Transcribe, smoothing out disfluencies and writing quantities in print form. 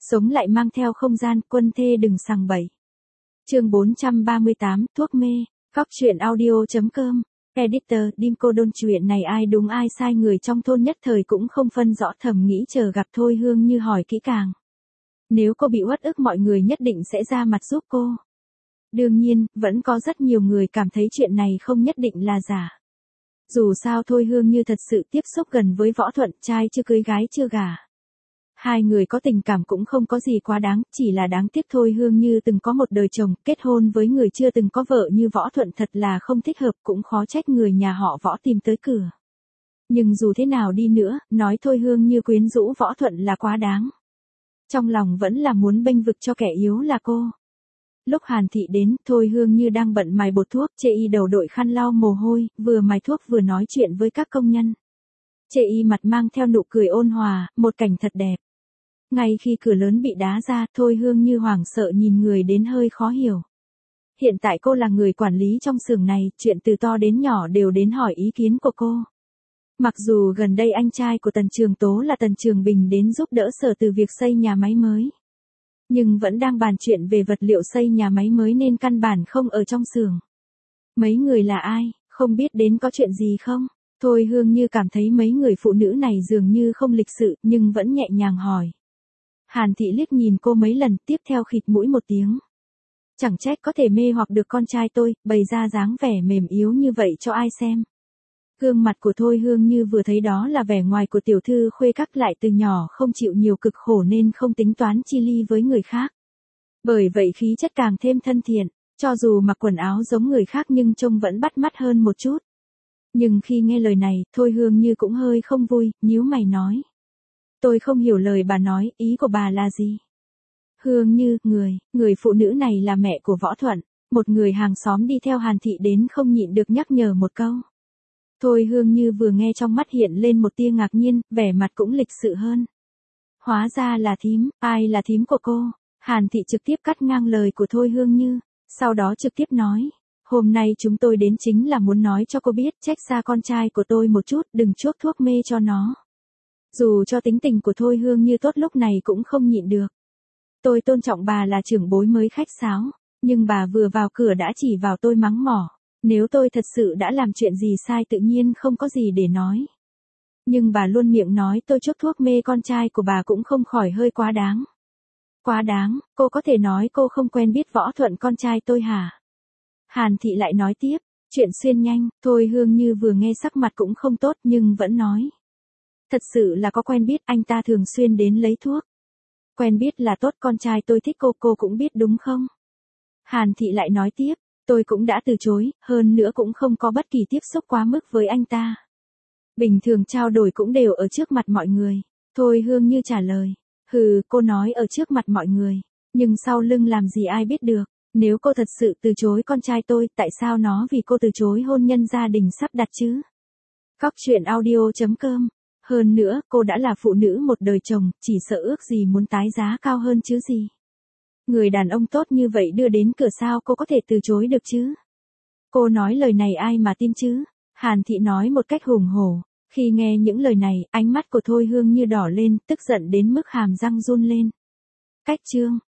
Sống lại mang theo không gian, quân thê đừng sằng bậy. Chương 438, thuốc mê. Góc truyện audio.com. Editor, Dimco Đôn. Chuyện này ai đúng ai sai, người trong thôn nhất thời cũng không phân rõ, thầm nghĩ chờ gặp Thôi Hương Như hỏi kỹ càng. Nếu cô bị uất ức mọi người nhất định sẽ ra mặt giúp cô. Đương nhiên, vẫn có rất nhiều người cảm thấy chuyện này không nhất định là giả. Dù sao Thôi Hương Như thật sự tiếp xúc gần với Võ Thuận, trai chưa cưới gái chưa gả. Hai người có tình cảm cũng không có gì quá đáng, chỉ là đáng tiếc Thôi Hương Như từng có một đời chồng, kết hôn với người chưa từng có vợ như Võ Thuận thật là không thích hợp, cũng khó trách người nhà họ Võ tìm tới cửa. Nhưng dù thế nào đi nữa, nói Thôi Hương Như quyến rũ Võ Thuận là quá đáng. Trong lòng vẫn là muốn bênh vực cho kẻ yếu là cô. Lúc Hàn Thị đến, Thôi Hương Như đang bận mài bột thuốc, Chê Y đầu đội khăn lau mồ hôi, vừa mài thuốc vừa nói chuyện với các công nhân. Chê Y mặt mang theo nụ cười ôn hòa, một cảnh thật đẹp. Ngay khi cửa lớn bị đá ra, Thôi Hương Như hoảng sợ nhìn người đến hơi khó hiểu. Hiện tại cô là người quản lý trong xưởng này, chuyện từ to đến nhỏ đều đến hỏi ý kiến của cô. Mặc dù gần đây anh trai của Tần Trường Tố là Tần Trường Bình đến giúp đỡ Sở Từ việc xây nhà máy mới. Nhưng vẫn đang bàn chuyện về vật liệu xây nhà máy mới nên căn bản không ở trong xưởng. Mấy người là ai, không biết đến có chuyện gì không? Thôi Hương Như cảm thấy mấy người phụ nữ này dường như không lịch sự nhưng vẫn nhẹ nhàng hỏi. Hàn Thị liếc nhìn cô mấy lần, tiếp theo khịt mũi một tiếng. Chẳng trách có thể mê hoặc được con trai tôi, bày ra dáng vẻ mềm yếu như vậy cho ai xem. Gương mặt của Thôi Hương Như vừa thấy đó là vẻ ngoài của tiểu thư khuê các, lại từ nhỏ không chịu nhiều cực khổ nên không tính toán chi ly với người khác. Bởi vậy khí chất càng thêm thân thiện, cho dù mặc quần áo giống người khác nhưng trông vẫn bắt mắt hơn một chút. Nhưng khi nghe lời này, Thôi Hương Như cũng hơi không vui, nhíu mày nói. Tôi không hiểu lời bà nói, ý của bà là gì? Hương Như, người phụ nữ này là mẹ của Võ Thuận, một người hàng xóm đi theo Hàn Thị đến không nhịn được nhắc nhở một câu. Thôi Hương Như vừa nghe trong mắt hiện lên một tia ngạc nhiên, vẻ mặt cũng lịch sự hơn. Hóa ra là thím, ai là thím của cô? Hàn Thị trực tiếp cắt ngang lời của Thôi Hương Như, sau đó trực tiếp nói. Hôm nay chúng tôi đến chính là muốn nói cho cô biết, trách xa con trai của tôi một chút, đừng chuốc thuốc mê cho nó. Dù cho tính tình của Thôi Hương Như tốt lúc này cũng không nhịn được. Tôi tôn trọng bà là trưởng bối mới khách sáo, nhưng bà vừa vào cửa đã chỉ vào tôi mắng mỏ. Nếu tôi thật sự đã làm chuyện gì sai tự nhiên không có gì để nói. Nhưng bà luôn miệng nói tôi chuốc thuốc mê con trai của bà cũng không khỏi hơi quá đáng. Quá đáng, cô có thể nói cô không quen biết Võ Thuận con trai tôi hả? Hàn Thị lại nói tiếp, chuyện xuyên nhanh, Thôi Hương Như vừa nghe sắc mặt cũng không tốt nhưng vẫn nói. Thật sự là có quen biết, anh ta thường xuyên đến lấy thuốc. Quen biết là tốt, con trai tôi thích cô cũng biết đúng không? Hàn Thị lại nói tiếp, tôi cũng đã từ chối, hơn nữa cũng không có bất kỳ tiếp xúc quá mức với anh ta. Bình thường trao đổi cũng đều ở trước mặt mọi người. Thôi Hương Như trả lời, cô nói ở trước mặt mọi người, nhưng sau lưng làm gì ai biết được. Nếu cô thật sự từ chối con trai tôi, tại sao nó vì cô từ chối hôn nhân gia đình sắp đặt chứ? Góc truyện audio.com. Hơn nữa, cô đã là phụ nữ một đời chồng, chỉ sợ ước gì muốn tái giá cao hơn chứ gì. Người đàn ông tốt như vậy đưa đến cửa sao cô có thể từ chối được chứ? Cô nói lời này ai mà tin chứ? Hàn Thị nói một cách hùng hổ. Khi nghe những lời này, ánh mắt của Thôi Hương Như đỏ lên, tức giận đến mức hàm răng run lên. Cách chương.